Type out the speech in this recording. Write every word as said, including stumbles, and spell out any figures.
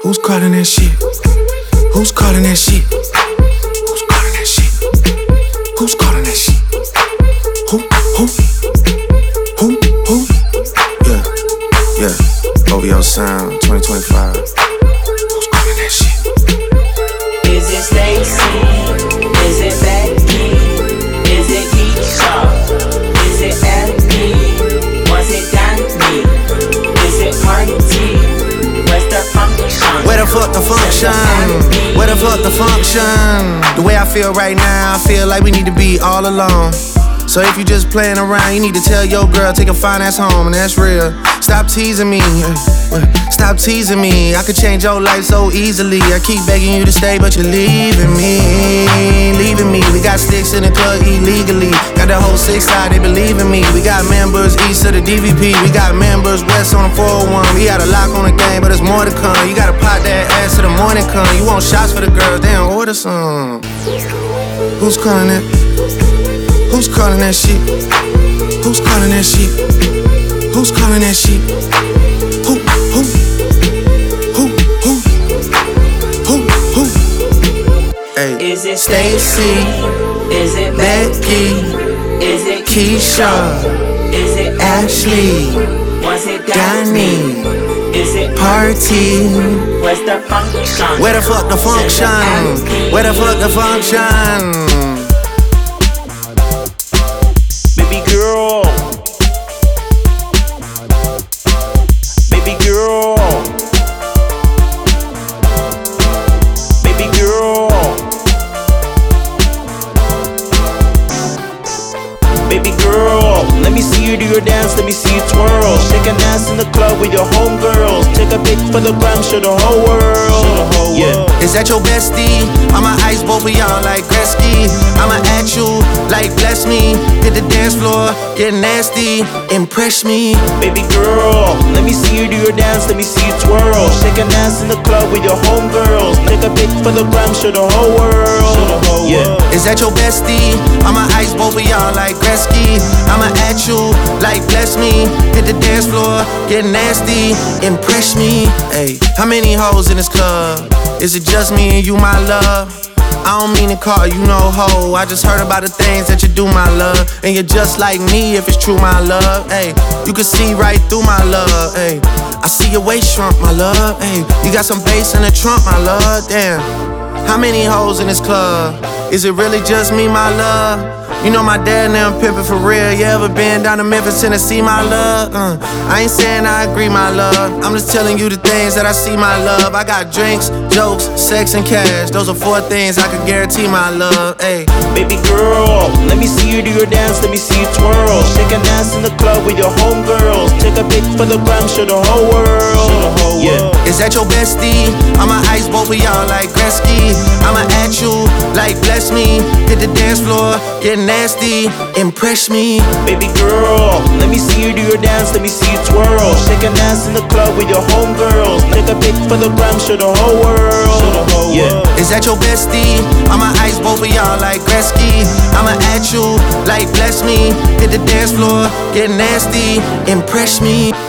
Who's calling that shit? Who's calling that shit? Who's calling that shit? Who's calling that shit? Who? Who? Who? Who? Yeah, yeah. O V O Sound twenty twenty-five. Who's calling that shit? Is it Stacy? Is it Becky? Is it Keisha? Is it Abby? Was it Danny? Is it Party? Where's the function? Where the fuck the function? Where the fuck the function? The way I feel right now, I feel like we need to be all alone. So if you just playing around, you need to tell your girl, take a fine ass home, and that's real. Stop teasing me, stop teasing me. I could change your life so easily. I keep begging you to stay, but you're leaving me, leaving me. We got sticks in the club illegally. Got the whole six side, they believe in me. We got members east of the D V P. We got members west on the four oh one. We got a lock on the game, but there's more to come. You gotta pop that ass till the morning come. You want shots for the girls, they don't order some. Who's calling that? Who's calling that shit? Who's calling that shit? Who's calling that shit? Who, who? Who, who? Who, who? Hey. Is it Stacy? Is it Becky? Is it Keisha? Is it Ashley? Was it Danny? Is it Party? Where's the function? Where the fuck the function? Where the fuck the function? Baby girl, baby girl, baby girl, baby girl. Let me see you do your dance, let me see you twirl. Shake an ass in the club with your homegirls. Take a pic for the gram, show the whole world. Yeah. Is that your bestie? I'ma ice both of y'all like Gretzky. I'ma at you like bless me. Hit the dance floor, get nasty, impress me. Baby girl, let me see you do your dance, let me see you twirl. Shake an ass in the club with your homegirls. Take a pic for the gram, show the whole world. Yeah. Is that your bestie? I'ma ice both of y'all like Gretzky. I'ma at you like bless me. Hit the dance floor, get nasty, impress me. Hey, how many hoes in this club? Is it just me and you, my love? I don't mean to call you no hoe. I just heard about the things that you do, my love. And you're just like me if it's true, my love. Hey, you can see right through my love. Hey, I see your waist shrunk, my love. Hey, you got some bass in the trunk, my love. Damn, how many hoes in this club? Is it really just me, my love? You know my dad and them pimpin' for real. You ever been down to Memphis, Tennessee, my love? Uh, I ain't saying I agree, my love. I'm just telling you the things that I see, my love. I got drinks, jokes, sex, and cash. Those are four things I can guarantee, my love. Hey, baby girl, let me see you do your dance, let me see you twirl. Shake an ass in the club with your homegirls. Take a pic for the gram, show the whole world. Yeah. Is that your bestie? I'ma ice both of y'all like Gretzky. I'ma at you like bless me. Hit the dance floor, get nasty, impress me. Baby girl, let me see you do your dance, let me see you twirl. Shake an ass in the club with your homegirls. Take a pic for the gram, show the whole world. Yeah. Is that your bestie? I'ma ice both of y'all like Gretzky. I'ma at you like bless me. Hit the dance floor, get nasty, impress me.